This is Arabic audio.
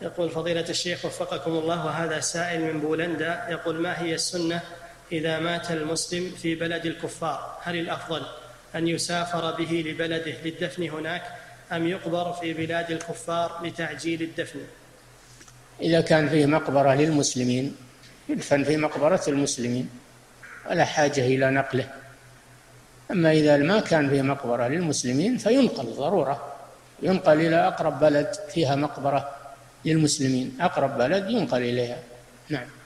يقول فضيلة الشيخ وفقكم الله، وهذا سائل من بولندا يقول: ما هي السنة إذا مات المسلم في بلد الكفار؟ هل الأفضل أن يسافر به لبلده للدفن هناك، أم يقبر في بلاد الكفار لتعجيل الدفن؟ إذا كان فيه مقبرة للمسلمين يدفن في مقبرة المسلمين ولا حاجة إلى نقله. أما إذا ما كان فيه مقبرة للمسلمين فينقل ضرورة، ينقل إلى أقرب بلد فيها مقبرة للمسلمين، أقرب بلد ينقل إليها. نعم.